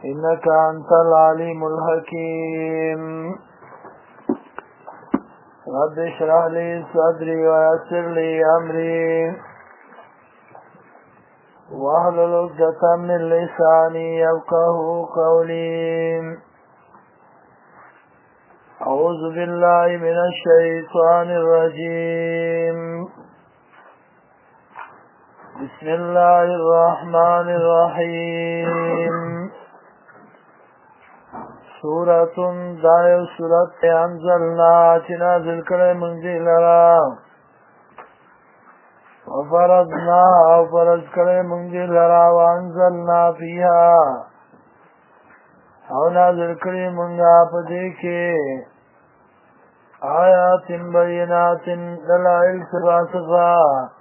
إنك أنت العليم الحكيم رب اشرح لي صدري ويسر لي أمري واحلل عقدة من لساني يفقهوا قولي أعوذ بالله من الشيطان الرجيم بسم الله الرحمن الرحيم سورة دائر سورة انزلنا نازل کرے منزل لرا وفرضنا او فرض کرے منزل لرا وانزلنا فيها او نازل کرے منگا پدے کے آیات بینات دلائل سباسفا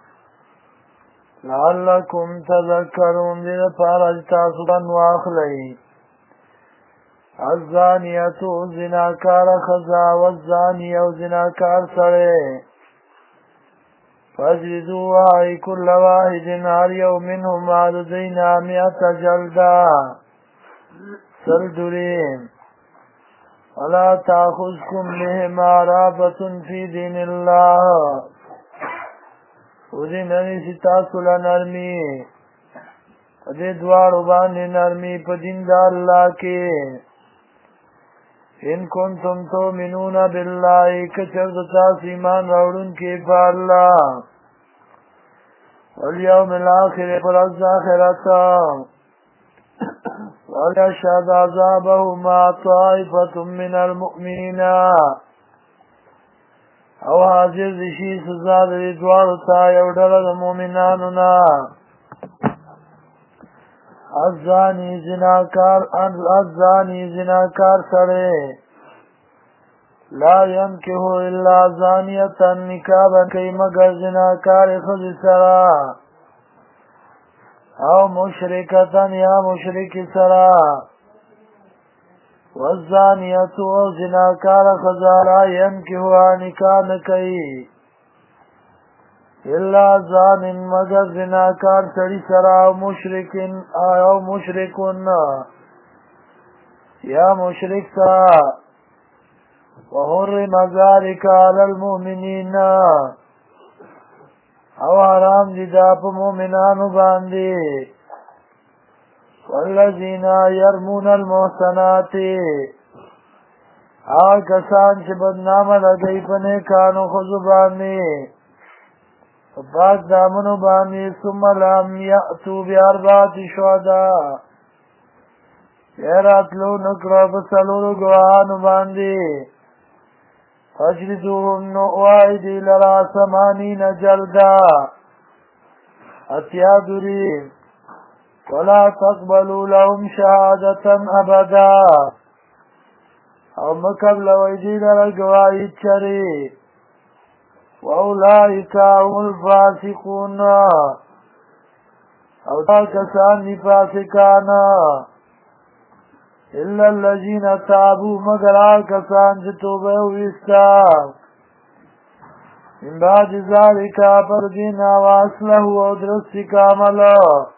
لعلکم تذکرون دین پارجتا سبن واخلی الزانیتو زناکار خزا والزانی او زناکار سرے فاجلدوا آئی کل واحد هر یو منهم عددینا مئت جلدا سلدرین ولا تاخذکم بهما رافة فی دین اللہ وزننی ستاسل نرمی دے دوارو باندې نرمی پا دین دا اللہ کے ان کنتم تؤمنون باللہ کچر دتاس ایمان راوڑن کے پا اللہ والیوم الاخر پر از آخرتا ولیشہد عذابهما طائفة من المؤمنین او حاضر دشی سزا دی دوارو تا یو ڈلد مومنانونا الزانی زناکار سڑے لا ینکہو الا زانیتا نکابا کئی مگر زناکار خود سرا او مشرکتا یا مشرک سرا والزانیتو او زناکار خزا لا ینکہو نکان کئی الا زان مگر زناکار سڑی سرا او مشرکن یا مشرک سرا وحرم ذالک علی المؤمنین او حرام دی دا پا مومنانو باندی والذین یرمون المحسنات کسان چه بدنام لگئی پنے کانو خزو باندی پاک دامنو باندی ثم لم یأتو بیاربات شہدا بیرات لو نکرو بسلولو گوانو باندی فجلدوهم نؤوائدی لرا سمانین جلدا اتیا دریم ولا تقبلوا لهم شهادة ابدا او مقبل ویدی لرا گواہی چری واولئک هم الفاسقون او تا کسان دی فاسقانا الا الذین تابوا مگر کسان چه توبه ویستا من بعد ذالک پر دینا واصلح و درستی کاملا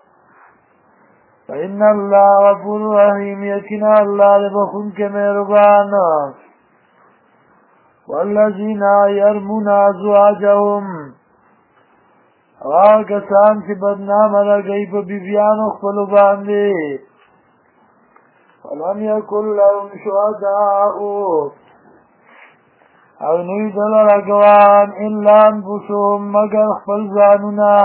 فإن اللہ غفور رحیم یقینا اللہ بخون کے مہربان والذین یرمون ازواجهم کسان چه بدنام لگئی پا بیبیانو خپلو باندی ولم یکن لهم شهداء او نوی دلر اگوان الا انفسهم مگر خپل ځانونا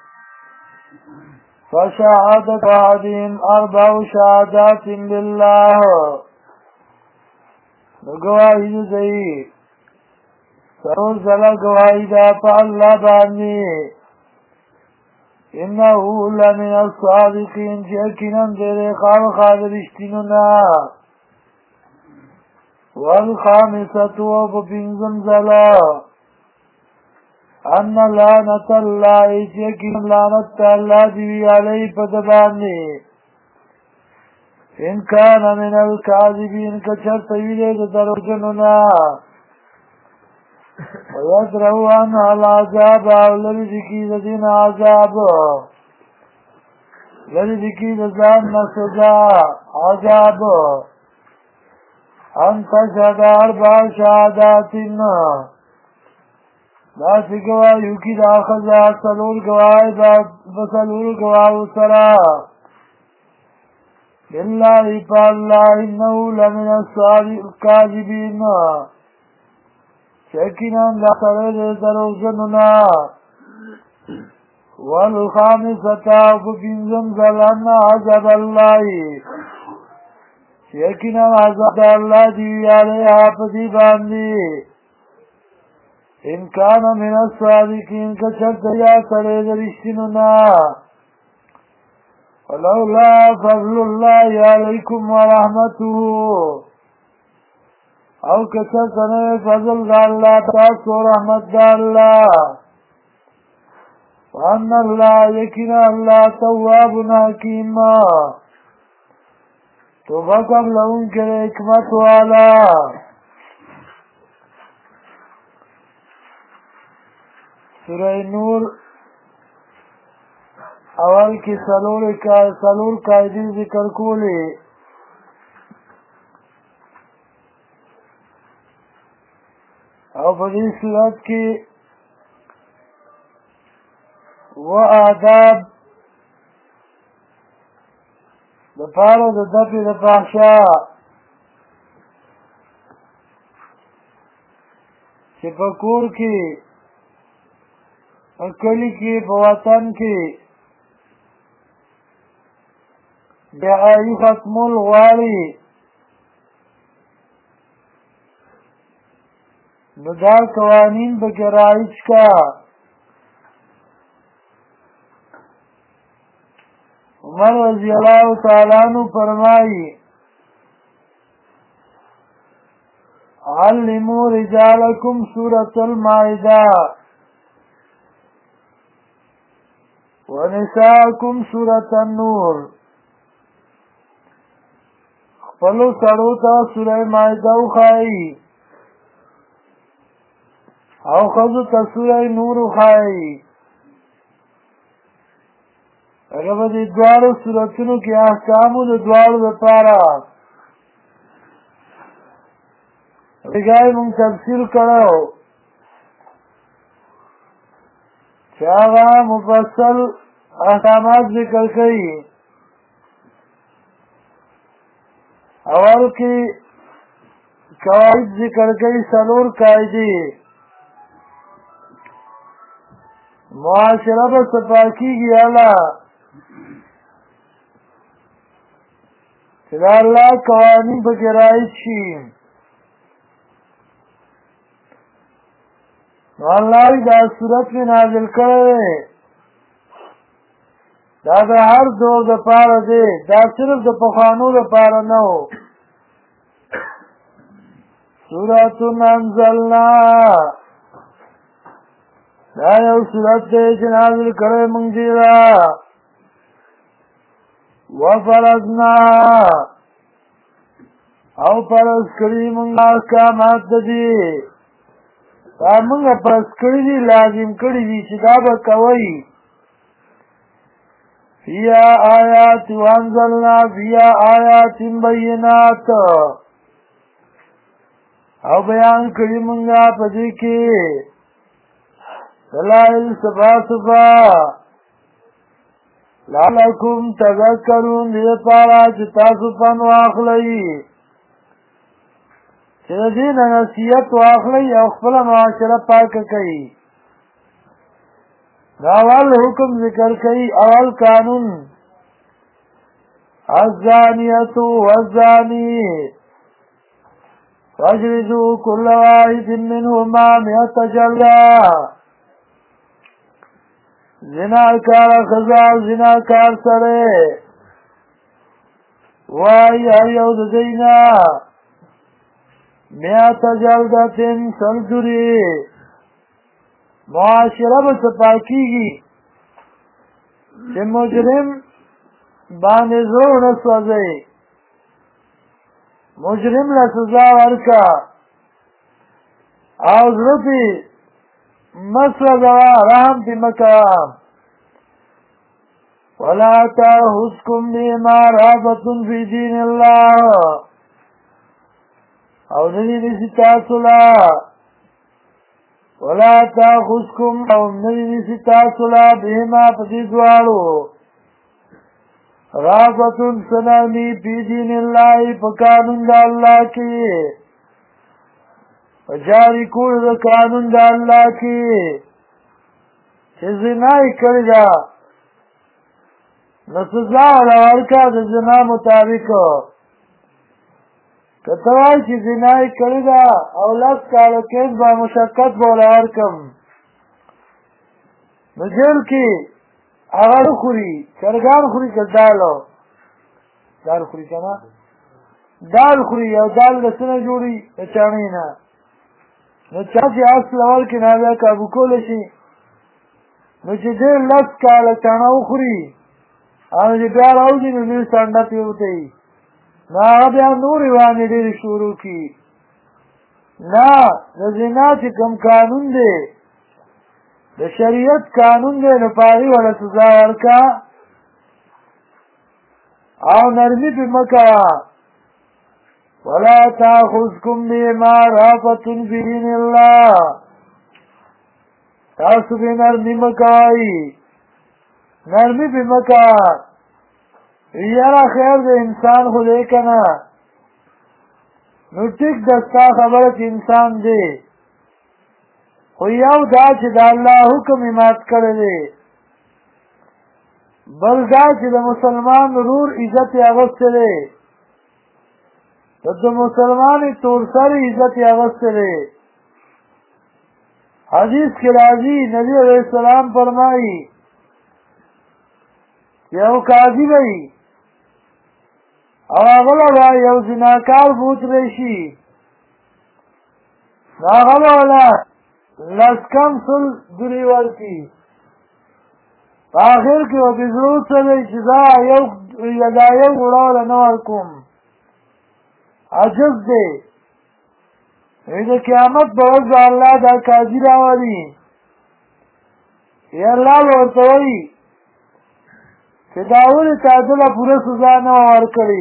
فشهادت احدهم اربع شهادات بالله گواہی دی سرور زلا گواہی دا پا اللہ بانی انہو لمن الصادقین چیکنن دیرے خواب خادر اشتینونا والخامسة وبپنزم زلا ان لعنت اللہ چیکنن لعنت اللہ دیوی علی پدبانی ان کان من الكاذبین کچر طویلے دروجنونا ويدروا عنها العذاب اولوی ذکی ذین عذاب لری دکی دزان نسوزا عذاب انت شدار با شهاداتین داسی گواهیو کی دا خزا سلور گواهی بسلور گواهو سرا باللہ پا اللہ انہو لمن الصادقین شکینا دا سرد دروزننا والخامسة وبنزم زلان عذاب الله شکینا عذاب اللہ دیوی علیہا پدی باندی ان کان من الصادقین کچھت یا سرد رشتننا ولولا فضل الله علیکم ورحمته او کچھت سنے فضل دا اللہ تاسو رحمت دا اللہ وان اللہ یکینا اللہ تواب حکیم توبہ قبل ان کے حکمت والا سورہ نور اول کی سلور قائدی ذکر کولی او بدی صورت کی و آداب دپارو د دفع د فحشا چې په کور کې په کلي کې په وطن کې بېحایي ختمول غواړي نو دا قوانین پکې رایج کا عمر رضی اللہ تعالیٰ عنہ فرمائی علموا رجالکم سورة المائدہ ونساءکم سورة النور خپلو سړو ته سورة مائدہ وښایي او ښځو ته سورة نور وښایي اگر با دی دوارو صورتونو کی احکامو دی دوارو دی پارا رگائی منگ تفسیر کرو چاگا مفصل احکامات ذکر کئی اول کی قواعد ذکر کئی سلور قائدی معاشرہ با سپاکی گی اللہ چې دا الله قوانین پکې رایج شي نو الله دا صورت مې نازل کړی دا د هر دور دپاره دی دا صرف د پخوانو دپاره نه و سورة انزلنا دا یو صورت دی چې نازل کړی موږ دې وفرضنا او فرض کړي موږ احکامات دي دا موږ فرض کړي دي لازم کړي دي چې دا به کوي فيها آیات وانزلنا فيها آیات بینات او بیان کړي موږ په دې کې دلائل صفا لعلکم تذکرون دې پارا چې تاسو پن واخلئ چې دې نه نصیحت واخلئ او خپل معاشره پاکه کړئ دا اول حکم ذکر کړئ اول قانون الزانیة والزانی فاجلدوا كل واحد منهما 100 جلدة زناکار خزا زناکار سره وای ایو د دینا 100 جلدتن سلجری معاشره به سپاکیږي چې مجرم باندې زور نه سوځي مجرم له سزا ورکا او ضروري مسوځه رحم دې مکا ولا تأخذكم بهما رأفة في دين الله او ندی نسی تاسو لا ولا تأخذكم او ندی نسی تاسو لا بهما پدی دوارو رأفة سنرمی فی دین اللہ پکانون دا اللہ کی جاری کول دا قانون دا اللہ کی چه زنائی کرده نو سزا ورکا د زنا مطابق کتوای چې زنای کړی دا او لس کالو کېس با مشقت بوله ورکم نو جیل کې هغه خوري چرګان خوري که دال خوري که نه دال خوري او دال د څه نه جوړي د چاڼې نه نو چا چې اصل اول کې نه بیا کابو کولی شي نو چې ډېر لس کاله چاڼه وخوري او چې بیا راوځي نو نیم سنډه پې وتهیي نو هغه بیا نورې وانې ډېرې شروع کړي نه د زنا چې کوم قانون دی د شریعت قانون دی نو په هغې وله سزا ورکړه او نرمي پې مه کوه ولا تأخذكم بهما رأفة في دين الله تاسو پې نرمي مه کوئ نرمی پی مکا یارا خیر ده انسان خو ده کنا نو ٹک دستا خبرت انسان ده خو یو دا چې دا اللہ حکم امات کرده بل دا چې دا مسلمان رور عزت اغسط ده دا مسلمان تورسر عزت اغسط ده حدیث کے راضی نبی علیہ السلام فرمائی یو قاضی بھئی او اغلا با یو زناکار بوت ریشی ناغلا والا لسکم سل دوری ورکی آخر کی و بزرود سلی چیزا یو گوڑا نور کم عجز دے ایده قیامت بوز اللہ دا قاضی راولی یا اللہ بورتوئی چې داول تعدله پوره سزا نه ورکړي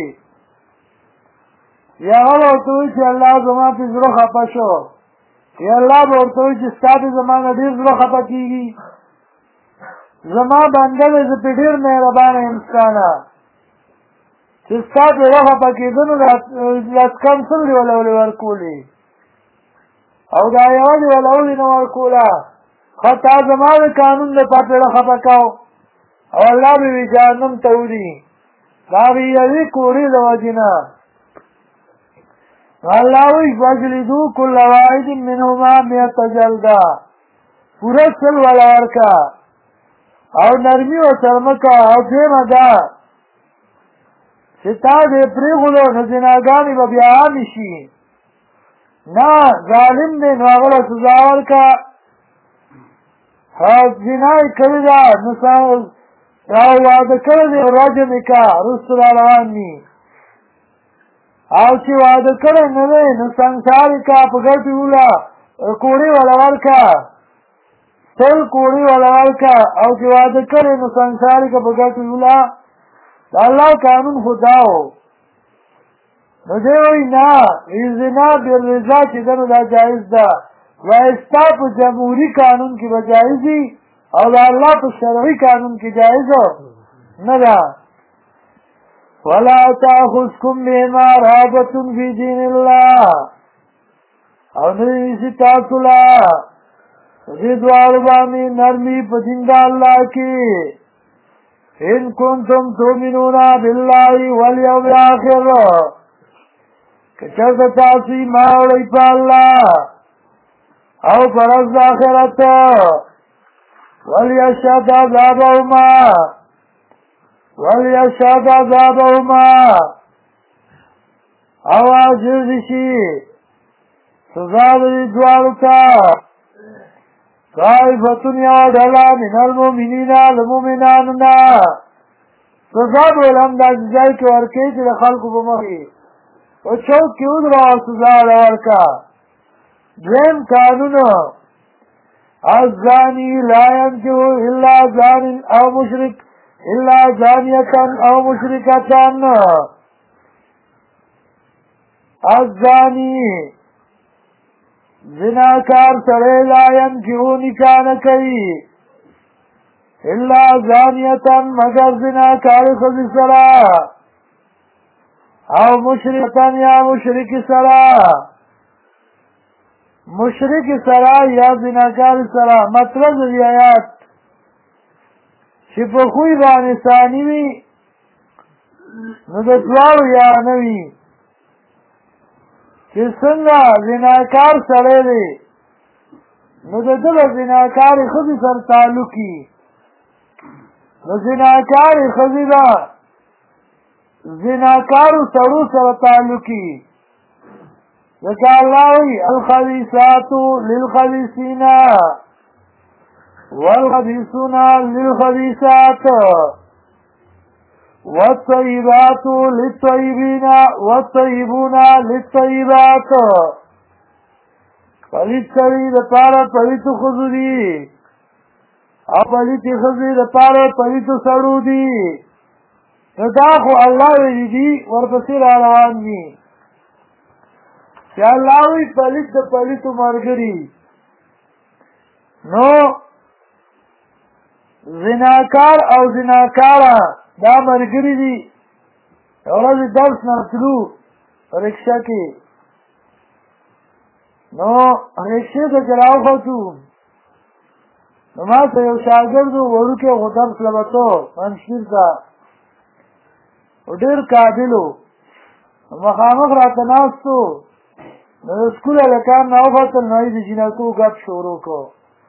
یا هغه ورته وایي چې الله زما پې زړه خفه شو یا الله به ورته وایي چې ستا پې زما نه ډېر زړه خفه کېږي زما بنده دی زه پې ډېر مهربانه یم ستانه چې ستا پې زړه خفه کېده نو لسکم سل دې وله ولې ورکولې او دا یوه دې وله ولې نه ورکوله ښه تا زما د قانون دپاره پې زړه خفه کوو او الله به وی جهنم ته وړي دا به یوې کوړې د وجې نه الله وی فجلدو کل واحد منهما مئة جلده پوره سل وله ورکه او نرمي ورسره مه کوه او دویمه دا چې تا دې پرېښودو نو زناګانې به بیا عامې شي نه ظالم دی نو هغه له سزا ورکه زنا یې کړې ده نو او واده کړی دی رجم یې که رستو را روان دي او چې واده کړی نه دی نو سنګسار یې که په ګټې وله کوړې وله ورکه سل کوړې وله ورکه او چې واده کړی نو سنګسار یې که په ګټې وله د الله قانون خو دا و نو دی وایي نه زنا بالرضا چې ده نو دا جایز ده وایي ستا په جمهوري قانون کې به جایز وي او دا الله په شرعي قانون کې جایز نه ده ولا تأخذكم بهما رأفة في دين الله او نریسی تاسو لا دې دواړو باندې نرمي په دین د الله کې ان کنتم تؤمنون بالله والیوم الاخر که چېرته تاسو ایمان وړئ په الله او په ورځ د آخرت وليشهد عذابهما او عاجز شي سزا دې دواړو ته طائفة یو ډله من المؤمنین له مؤمنانو نه سزا به هم داسې ځای کې ورکوي چې د خلکو په مخې په چوک کې ودروه سزا ورکړه دویم قانون الزانی لا ينكح الا زان او مشرک الا زانیتن او مشرکتن الزانی زناکار سڑے لا ینکحو نکاح نہ کئی الا زانیتن مگر زناکار خزی سرا او مشرکتن یا مشرک سرا مشرک سرا یا زناکار سرا مطلب دی آیات چې په خوی باندې ثانی وي نو د دواړو یا نه وي چې څنګه زناکار سړی دی نو د ده له زناکارې ښځې سره تعلق وي نو زناکارې ښځې به زناکارو سړو سره تعلق وي ځکه الله وایي الخبیثات للخبیثین والخبيثون للخبيثات والطيبات للطيبين والطيبون للطيبات پلیت سری د پاره پلیت خزو دی او پلیت خزی د پاره پلیت سړو دی نو دا خو الله ویلی دی ورپسې را روان دي چې الله وی پلیت د پلیتو مرګري نو زناکار او زناکارا دا مرګري دي ورځ درس نه تلو رکشا کې نو رکشې ته چلاو خطو نو ما ته یو شاګرد وړوکی خو درس لبتو منشیر ته ډېر قابلو مخامخ راته ناستو نو د سکول هلکان نه وختل نو یې د جینکو ګپ شروع کړو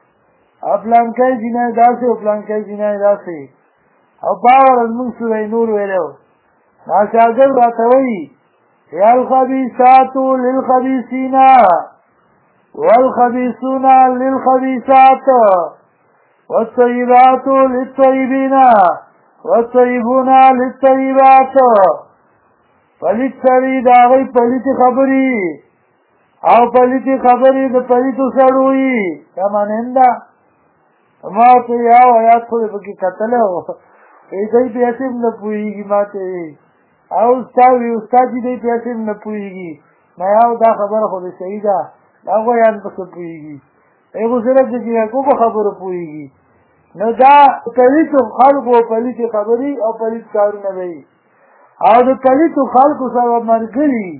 پلانکی جنای داسې او پلانکی جنای داسې او باور موږ سوره نور ویلو ما شاګرد راته وایي یا الخبیثات للخبیثین والخبیثون للخبیثات والطیبات للطیبین والطیبون للطیبات پلیت سړي د هغوی پلیتې خبرې او پلیتې خبرې د پلیتو سړو وي دا مانند ده ما ته یو آیات خو پکې کتلی و دی پیسې هم نه پوهېږي ما ته او استاد چې دی پیسې هم نه پوهېږي نه یو دا خبره خو د صحیح ده دا خو یان پسې پوهېږي هغو صرف د جینکو په خبرو پوهېږي نو دا پلیتو خلکو پلیتې خبرې او پلیت کارونه به وي او د پلیتو خلکو سره ملګري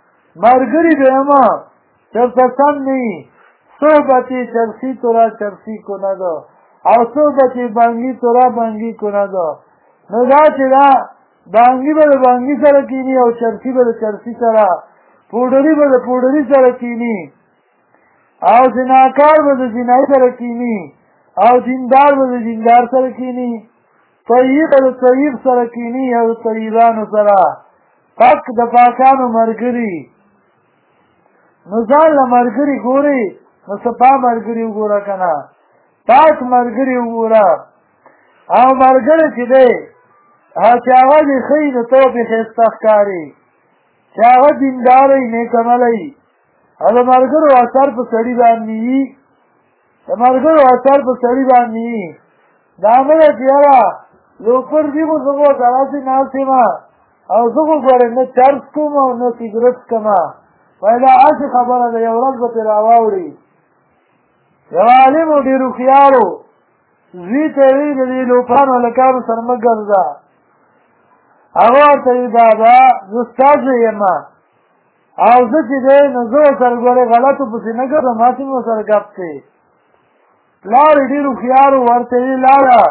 دویمه چرته سم نه وي صحبت چرسی تورا چرسی کند او صحبت بانگی تورا بانگی کند نو دا چې دا بانگی به د بانگی سره کینی او چرسی به د چرسی سره پوډري به د پوډري سره کینی او زناکار به د زنای سره کینی او دیندار به د دیندار سره کینی طیب به د طیب سره کینی او د طیبانو سره پاک د پاکانو مرګري نو ځان له مرګري ګوري نو سپا مرګري وګوره که نه پاک مرګري وګوره او مرګري چې دی چې هغه دې ښایي نو ته پرې ښایسته ښکاري چې هغه دینداره یي نیکعمله یي او د ملګرو اثر په سړي باندې وي د ملګرو اثر په سړي باندې وي دا نه ده چې یاره لوپر دي خو زه خو دغسې ناست یم او زه خو ګورې نه چرس کوم او نه سګرټ څکمه وایي دا هسې خبره ده یو ورځ به پرې راواوړي یو عالم و ډېر هوښیار و زوی ته یې وایي د دې لوپرانو هلکانو سره مه ګرځه هغه ورته وایي بابا زه ستا زوی یم او زه چې دی نو زه ورسره ګورې غلطو پسې نه ګرځم هسې مې ورسره ګپ دی پلار یې ډېر هوښیار و ورته یې لاړه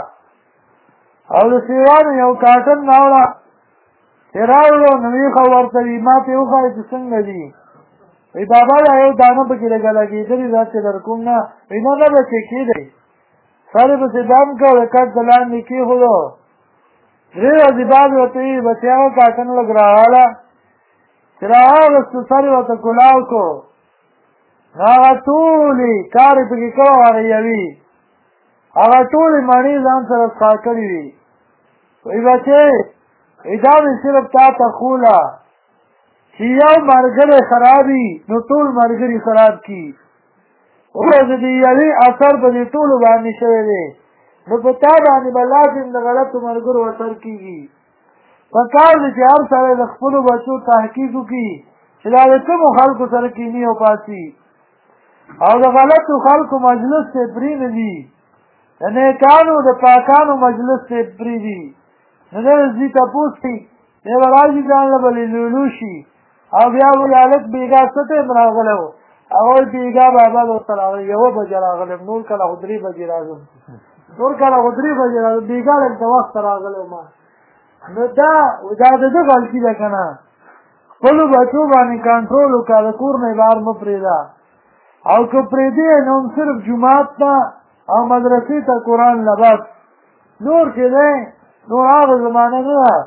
او د سیوانو یو کاټن راوړه چې راوړو نو ویښه ورته وي ما ته یې وښایه چې څنګه دي وی بابا دا یو دانه پکې لږه لګېدلې دا چې در کوم نه وی نه نه بچې کېدی سر یې پسې دم کړ د کټ د لاندې کېښودو درې ورځې بعد ورته وي بچې هغه کاټن لږ راواړه چې راواغېستو سر یې ورته کلاو کړو نو هغه ټولې کار یې پکې کړی هغه یوي هغه ټولې مڼې ځان سره څښا کړې وي وی بچې وی دا مې صرف تا ته خوله چې یو ملګری خراب وي نو ټول ملګري خراب کړي اوس د دې یوې اثر په دې ټولو باندې شوی دی نو په تا باندې به لازم د غلطو ملګرو اثر کېږي. په کار دی چې هر سړی د خپلو بچو تحقیق وکړي چې دا د کومو خلکو سره کیني او پاسي او د غلطو خلکو مجلس ته پرېنږدي، د نیکانو د پاکانو مجلس ته پرېږدي. نو دی ځي تپوس کوي، دی به راشي ځان له به لولو شي او بیا وایي هلک بېګا څه ټایم راغلی و؟ هغه وایي بېګا بابا به ورته راغلی 1 بجې راغلم، نور کله خو 3 بجې راځم، نور کله خو 3 بجې راځم، بېګا لږ د وخته راغلی ما. نو دا د ده غلطي ده که نه؟ خپلو بچو باندې کنټرول وکړه، د کور نه بهر مه پرېږده، او که پرېږدې نو هم صرف جومات ته او مدرسې ته قرآن له بس، نور چې دی نور هغه زمانه نه ده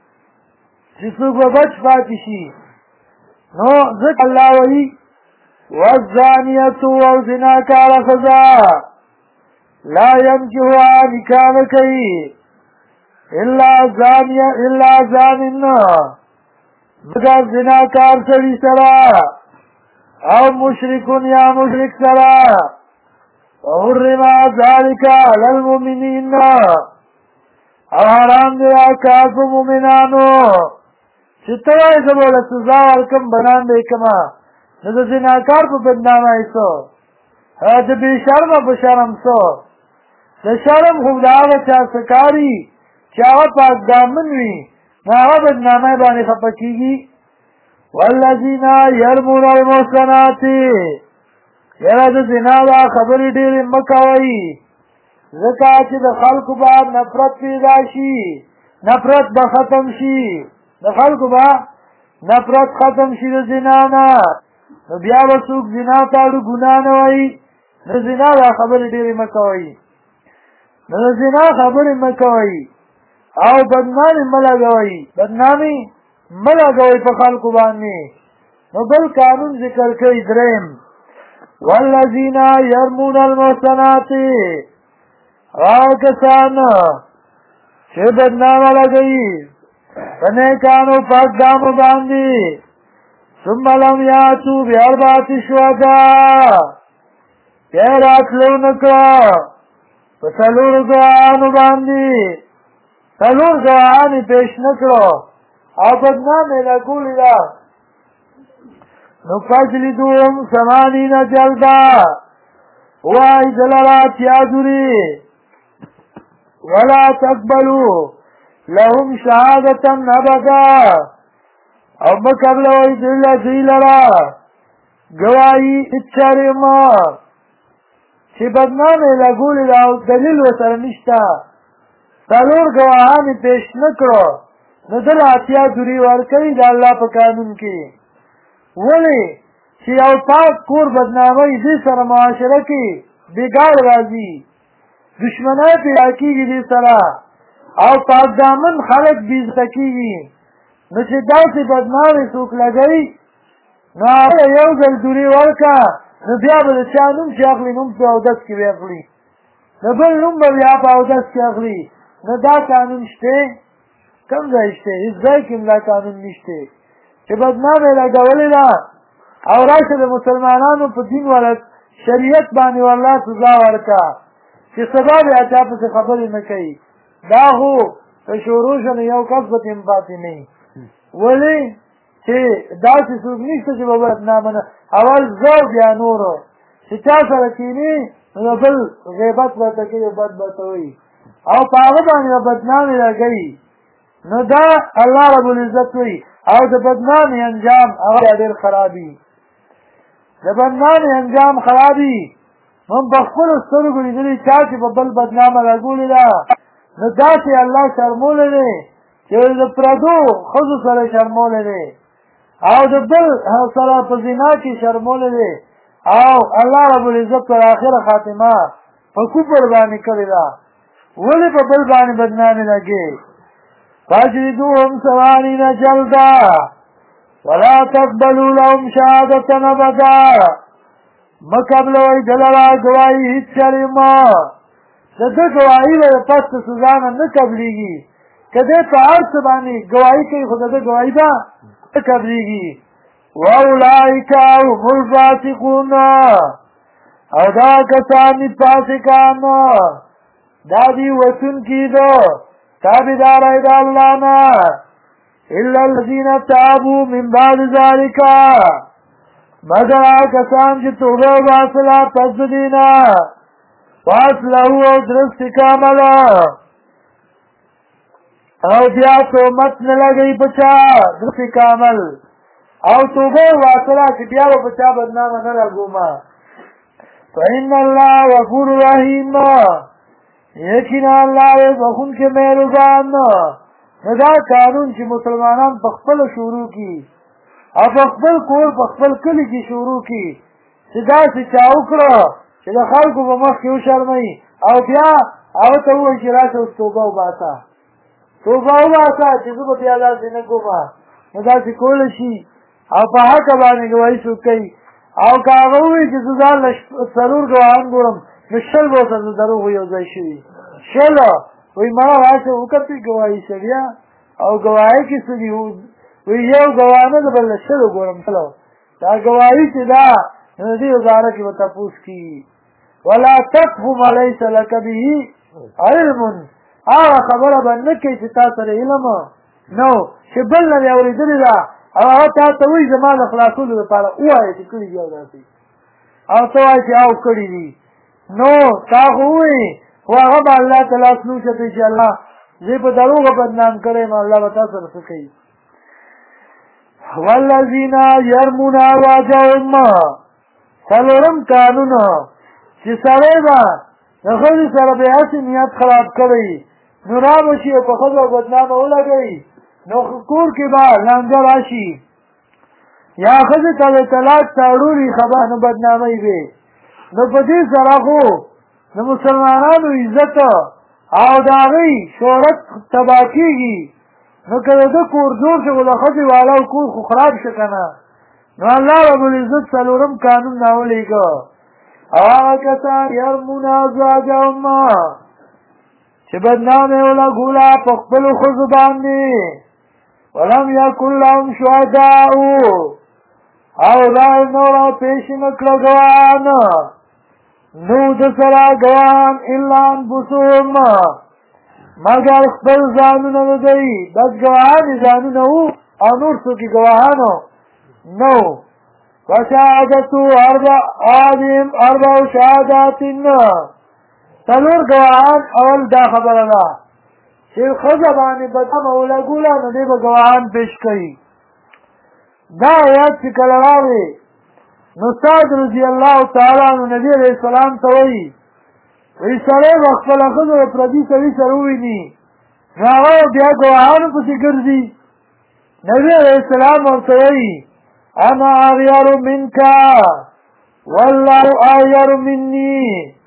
چې څوک به بچ پاتې شي. نو ځکه الله وایي والزانیة او زناکاره ښځه لا ینکحها نکاح نه کوي الا زانن مگر زناکار سړي سره او مشرکون یا مشرک سره وحرم ذلك علی المؤمنین او حرام دی کار په مؤمنانو چې ته وایې زه به له سزا ورکړم بنان به یې کړمه، نو د زناکار په بدنامۍ څه، د بې شرمه په شرم څه، د شرم خو د هغه چا څه کاري چې هغه پاک دامن وي نو هغه بدنامۍ باندې خفه کېږي. والذین یرمون المحصنات یاره د زنا دا خبرې ډېرې مه کوئ، ځکه چې د خلکو به نفرت پیدا شي، نفرت به ختم شي، د خلکو به نفرت ختم شي د زنا نه، نو بیا به څوک زنا ته اړو ګناه نه وایي. د زنا دا خبرې ډېرې مه کوئ، نو د زنا خبرې مه کوئ او بدنامي مه لګوئ، بدنامي مه لګوئ په خلکو باندې. نو بل قانون ذکر کوي دریم والذین یرمون المحصنات هغه کسان چې بدنامه لګوي په نیکانو پاک دامو باندې ثم لم یاتوا باربعة شهداء بیا راتلو نه کړه په 4 ګواهانو باندې، 4 ګواهان یې پیش نه کړو او بدنامې لګولې ده، نو فجلدوهم 80 جلده وایي ده لره 80 دورې ولا تقبلوا لهم شهادة ابدا او مه قبلوئ دوی لره ګواهي هېڅ ما چې بدنامې لګولې ده او دلیل ورسره نشته، 4 ګواهان یې پیش نه کړو نو ده له 80 دورې ورکوي د الله په قانون کې. ولې چې یو پاک کور بدنامۍ دې سره معاشره کې بېګار راځي، دشمنۍ پیدا کېږي دې سره او پاک دامن خلک بېزته کېږي، نو چې داسې بدنامې څوک لګوي نو هغه یو ځل دورې ورکړه نو بیا به د چا نوم چې اخلي نوم په اودس کې بیا اخلي، د بل نوم به بیا په اودس کې اخلي. نو دا قانون شته؟ کوم ځای شته؟ هېڅ ځای کې دا قانون نشته چې بدنامې لګولې ده او راشه د مسلمانانو په دین ولا شریعت باندې والله سزا ورکړه چې سبا بیا چا پسې خبرې نه کوي. دا خو که شروع شو نو یو کس به تېم پاتې نه وي. ولې چې داسې څوک نشته چې به بدنامه نه، اول زه بیا نورو چې چا سره کښېني نو بل غیبت ورته کوي او بد به ته وایي او په هغه باندې به بدنامې لګوي، نو دا الله رب العزت وایي او د بدنامې انجام هغه ډېر خرابي، د بدنامې انجام خرابي. من په خپلو سترګو لیدلي چا چې په بل بدنامه لګولې ده نو داسې الله شرمولی دی چې د پردو ښځو سره شرمولی دی او د بل سره په زنا کې شرمولی دی او الله رب العزت پر آخره خاتمه په کفر باندې کړې ده. ولې په بل باندې بدنامې لګې؟ فاجلدوهم 80 جلده ولا تقبلوا لهم شهادة ابدا مه قبلوئ ده لره ګواهي هېڅ چرې ما، د ده ګواهي به د پس د سزا نه نه قبلېږي، که دی په هر څه باندې ګواهي کوي خو د ده ګواهي به نه قبلېږي. واولئک هم الفاسقون او دا کسان دي فاسقان دادی وسن کی دو تابدار اید اللہ نا الا الذین تابوا من بعد ذالک مگر کسان چې توبه واسلا پس دینا واصلحوا او درست کامل او بیا تومت نه لګي بچا درست کامل او توبه واسلا چې بیا بچا بدنامه نه لګوما فإن الله غفور رحیم یقینا الله بخون کې مهربان دا قانون چې مسلمانان په خپل شروع کی او په خپل کور په خپل کلی کې شروع کی چې دا چې چا وکړه چې د خلکو په مخ کې وشرمي او بیا هغه ته وایي چې راشه توبه وباسه چې زه به بیا داسې نه کوم نو داسې کولی شي او په حقه باندې ګواهي څوک کوي او که هغه ووایي چې زه ځان له څلور ګواهان ګورم نو شل به ورته د دروغو یو ځای شوي شل وایي مړه راشه وکتې ګواهي شه بیا او ګواهۍ کې څه دي وایي یو ګواه نه د بل له شلو ګورم دا ګواهي چې ده نو د دې باره کې به تپوس کېږي ولا تقف ما ليس لك به علم هغه خبره به نه کوي چې تا سره علم نو چې بل نه دې اورېدلې ده او هغه تا ته وایي زما د خلاصولو لپاره ووایه چې کړي دي او داسې او ته وایې چې او کړي دي نو تا خو ووایي خو هغه به الله ته لاس نوچتې چې الله زه په دروغه بدنام کړی یم الله به تا سره څه کوي والذین یرمون ازواجهم څلورم قانون چې سړی به د ښځې سره بې هسې نیت خراب کړی نو رابه شي او په ښځه بدنامه ولګوي نو کور کې به لانجه راشي یا ښځې ته د طلاق تاړوري خبر نو بدنامۍ وي نو په دې سره خو د مسلمانانو عزت او د هغوی شهرت تباه کېږي نو که د ده کور جوړ شي خو د ښځې والا کور خو خراب شه که نه نو الله ربالعزت څلورم قانون راولېږه او هغه کسان یرمون ازواجهم چې بدنامې ولګوله په خپلو ښځو باندې ولم یکن لهم شهداء او رای نه راپېښ نه کړه ګواهان نو د سره ګواهان الا انفسهم مگر خپل ځانونه د دوی بس ګواهان یې ځانونه وو او نور څوک یې ګواهانو نو وشهادتو اربع شهادات څلور ګواهان اول دا خبره ده چې ښځه باندې بدنامه ولګوله نو دی به ګواهان پیش کوي دا آیات چې کله راغی نو سعد رضی الله تعالی عنه نبي علیه السلام ته وایي وایي سړی به خپله ښځه د پردي سړي سره وویني نو هغه بیا ګواهانو پسې ګرځي نبي علیه السلام ورته وایي انا اغیر منک والله اغیر مني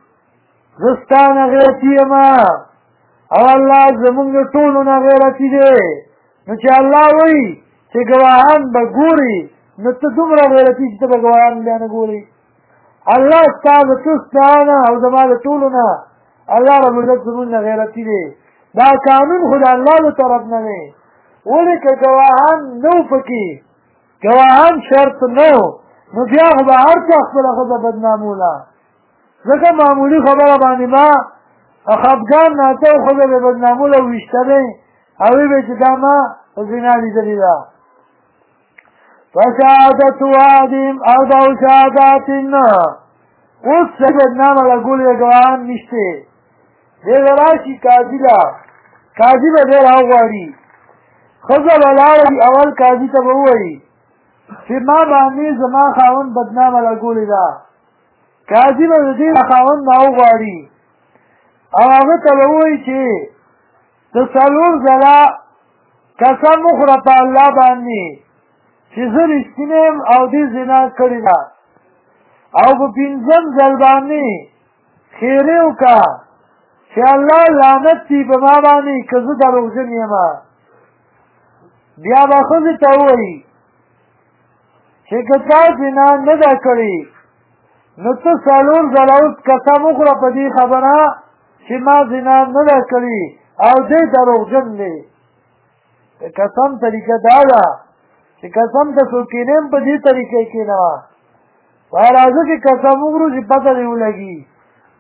زستانه غیرتی یما او الله زمونږ ټولو نه غیرتي دی نو چې الله وایي چې ګواهان به ګوري نو ته دومره غیرتي چې ته به ګواهان بیا نه ګوري الله ستا د ته ستا نه او زما د ټولو نه الله ربالعزت زمونږ نه غیرتي دی دا قانون خو د الله له طرف نه دی ولې که ګواهان نه و پکې ګواهان شرط نه نو بیا خو به هر چا خپله ښځه بدناموله ځکه معمولي خبره باندې ما خفګان ناته او ښځه به بدناموله ویشته دی او وی به چې دا ما په زنا لیدلې ده فشهادت واحدهم اربع شهادات اوس څه بدنامه لګولې د ګواهان نشته دې به راشي قاضي له قاضي به دې راوغواړي ښځه به لاړه اول قاضي ته به ووایي چې ما باندې زما خاوند بدنامه لګولې ده قاضي به د دې خاوند نه وغواړي او هغه ته به ووایي چې د څلور ځله قسم وخوره په الله باندې چې زه رښتینی یم او دې زنا کړې ده او په پنځم ځل باندې خیرې وکړه چې الله لعنت دي په ما باندې که زه دروغجن یم بیا به ښځې ته ووایي چې که تا زنا نه ده کړې نو ته څلور ځله اوس قسم وخوره په دې خبره چې ما زنا نه ده کړې او دی دروغجن دی د قسم طریقه دا ده چې قسم ته څوک کینیم په دې طریقې کېنوه وایي راځه چې قسم وخورو چې پته دې ولګي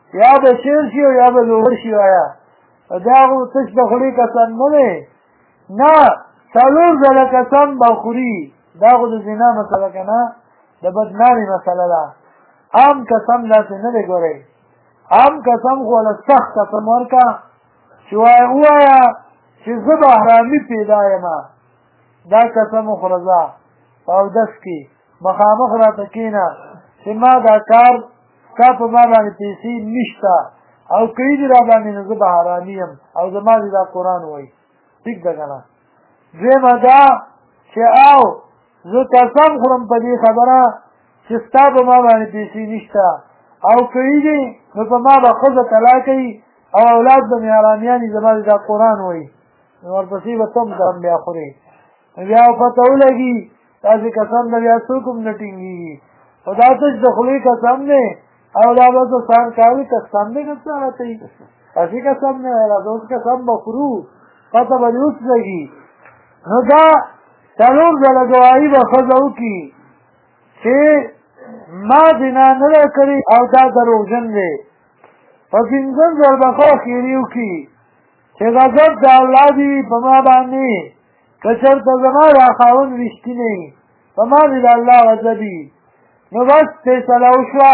یا به شیر شي او یا به لوړ شي وایا دا خو تش د خولې قسم نه دی نه 4 ځله قسم به خوري دا خو د زنا مسله که نه د بدنامي مسله ده عام قسم داسې نه دی ګورئ عام قسم خو له سخت قسم ورکه چې ووایه چې زه به حرامي پیدا یم دا قسم وخوره ځه په اودس کې مخامخ راته کښېنه چې ما دا کار ستا په ما باندې پیسې نشته او کوي دي را باندې نو زه به حرامي یم او زما دې دا قرآن وایي ټیک ده که نه دویمه دا چې او زه قسم خورم په دې خبره چې ستا په ما باندې پیسې نشته او کوي دي نو په ما به ښځه طلاق کوي او اولاد به مې حرامیان دي زما دې دا قرآن وایي نو ورپسې به ته هم بیا خورې بیا پته ولګي داسې قسم نه بیا څوک هم نه ټینګېږي خو دا تش د خولې قسم دی او دا به زه سان کاوي قسم دی که څه راته وي داسې قسم نه دی راته اوس قسم به خورو پته به دې اوس لګي نو دا 4 ځله ګواهي به ښځه وکړي چې ما زنا نه ده کړې او دا دروغجن دی په 5 ځل به ښه خیري وکړي چې غضب د الله دې په ما باندې که چېرته زما دا خاوند رښتینی په ما دې د الله غضبي نو بس فیصله وشوه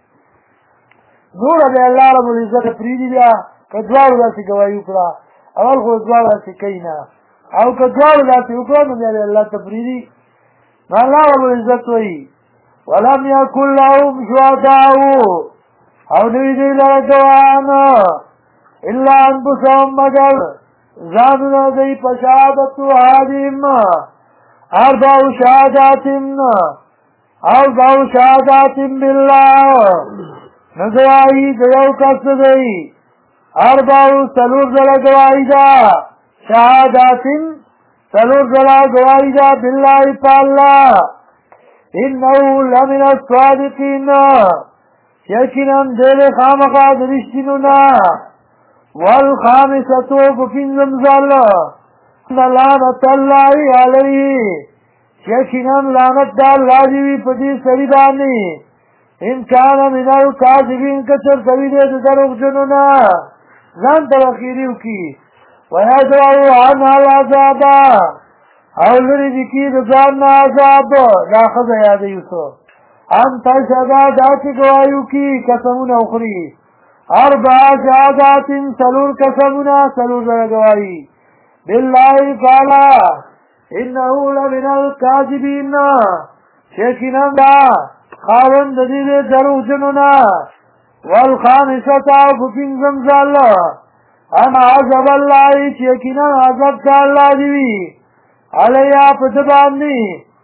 نوره دی الله رب العزت پرېږدي بیا که دواړو داسې ګواهي وکړه اول خو دواړو داسې کوي نه او که دواړو داسې وکړه نو بیا دی الله ته پرېږدي نو الله رب العزت وایي ولم یکن لهم شهداء او نوي دی لره ګواهان الا انفسهم مگر ځانونه دی په شهادت احدهم 4 شهادات او شهادات بالله نو ګواهي د یو کس دی 4 ځله ګواهي ده شهادات 4 ځله ګواهي ده بالله په الله انه لمن الصادقین یقینا دی خامخا د رښتینو نه والخامسة بفنزم ظل لعنت الله علیه یقینا لعنت د الله دی په دې سړي باندې ان کان من الکاذبین که چېرته وي دی د دروغجنو نه ځان ته اخیري وکړي ویدرؤ عنها العذاب او لرې دي کړي د ځان نه عذاب دا ښځه یادوي اوس ان تشهد دا چې ګواهي وکړي قسمونه وخوري 4 شهادات 4 قسمونه 4 ځله ګواهي بالله تعالی انه لمن الکاذبین یقینا دا خاوند د دې دروغجنو نه والخامسة بپنځم ځل انا عذاب الله چې یقینا عذاب د الله دی علیا په دې باندې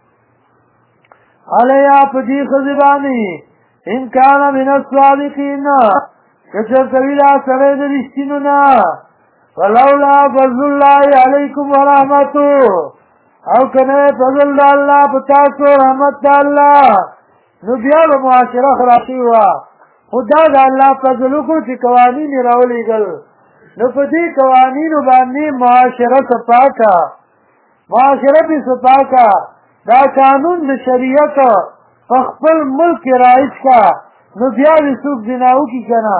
علیا په دې ښځې باندې ان کان من الصادقین که چېرته وي دا سړی د رښتینو نه ولولا فضل الله علیکم ورحمته او که نه فضل د الله په تاسو رحمت د الله نو بیا به معاشره خرابې وه خو دا د الله فضل وکړو چې قوانین یې راولېږل نو په دې قوانینو باندې معاشره صفا که معاشره پې صفا که دا قانون د شریعت په خپل ملک کې رایج که نو بیا دې څوک زنا وکړي که نه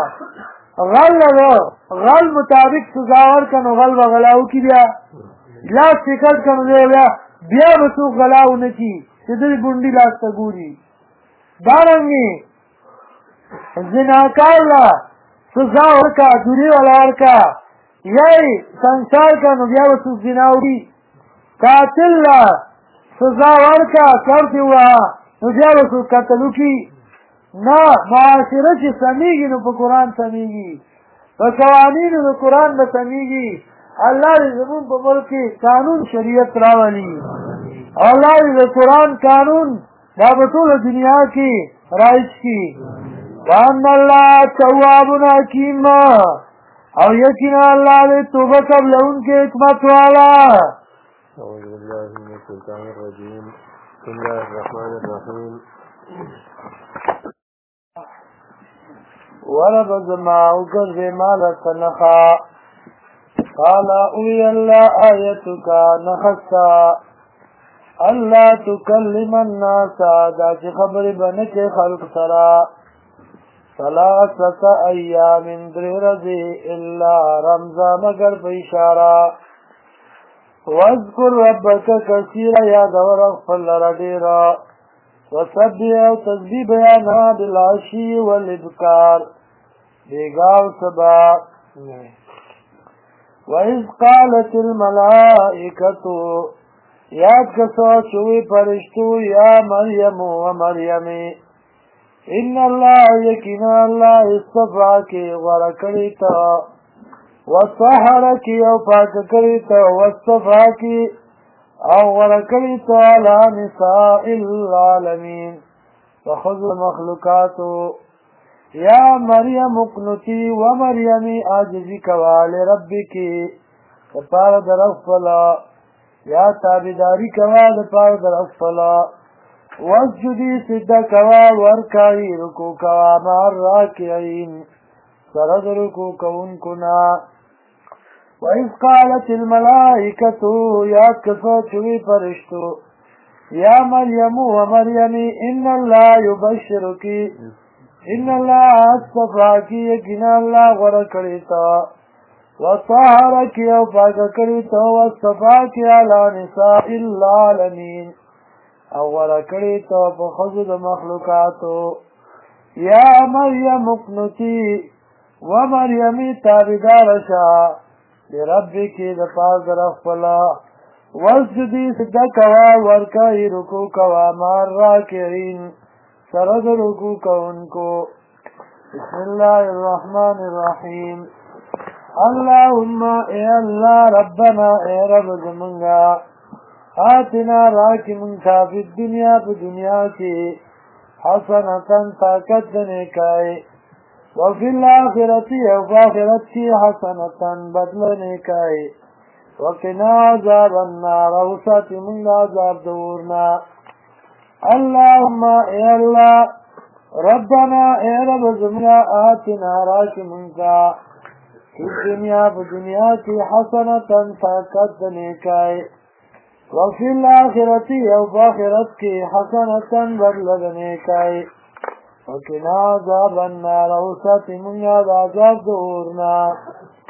غل مطابق سزا ورکړه نو غل به غلا وکړي بیا لاس چې کټ کړه نو بیا به څوک غلا ونه کړي چې دوی ګونډي لاس ته ګوري دارنګې زناکار له سزا ورکړه دورې والا ورکړه یا یې سنګسار کړه نو بیا به څوک زنا وکړي قاتل له سزا ورکړه سر دې ووهه نو بیا به څوک قتل وکړي نه معاشره چې سمیږي نو په قرآن سمیږي په قوانینو د قرآن به سمیږي الله دې زمون په ملک کې قانون شریعت راولي الله دې د قرآن قانون دا په ټوله دنیا کې رایج کړي وان الله تواب حکیم او یقینا الله دې توبه قبلونکي حکمت والا اعوذ بالله من الشیطان الرجیم بسم الله الرحمن الرحیم ولبز ما وقرد مالك نخا قال اوي الله آيتك نخسا الله تكلم الناس دا چې خبر بنکه خلق سرا ثلاثة ایام دررزی الا رمزا مگر بشارا واذکر ربک کثیرا یاد ورغفل ردیرا وسبح او تسبیح بیانا بالعشی والابکار بیگاو سبا وَإِذْ قَالَتِ الْمَلَائِكَةُ یاد کسو چوی پرشتو یا مریم و مریمی ان اللہ یقینا اللہ اصطفاکی ورکڑیتا وصحرکی او پاک کریتا واصطفاکی او ورکڑیتا علی نساء العالمین وخذ مخلوقاتو یا مریم اقنتی و مریمی آجزی کوال ربکی پار در اغفلا یا تابداری کوال پار در اغفلا واسجدی سجدہ کوا ورکائی رکو کوا مار راکعین سرد رکو کون کنا وَإِذْ قَالَتِ الْمَلَائِكَةُ یاد کسو چوی پرشتو یا مریم و مریمی ان اللہ یبشرکی ان اللہ اصطفاکی یقینا اللہ غره کړی تا وطهرکی او پاک کړی تا واصطفاکی علی نساء العالمین او غره کړی تا په خزو د مخلوقاتو یا مریم اقنتی و مریمی تابدار شا لربکی د پاک در خپلا واسجدی سجده کوا ورکای رکو کوا مار راکعین سرد رکو کون کو بسم اللہ الرحمن الرحیم اللہم اے اللہ ربنا اے رب زمنگا آتنا راکی منکا فی الدنیا پی دنیا کی حسنتا طاقت دنے کائے وفی الاخرتی او فاخرت کی حسنتا بدلنے کائے وقنا عذاب النار اوسات منگا عذاب دورنا اللہم اے اللہ ربنا اے رب زمنا آتنا راک منکا فی الدنیا بدنیا کی حسنتا طاقت دنیکائی وفی الاخرتی او فاخرت کی حسنتا بدل دنیکائی وقنا عذاب النار اوسط منگا عذاب دورنا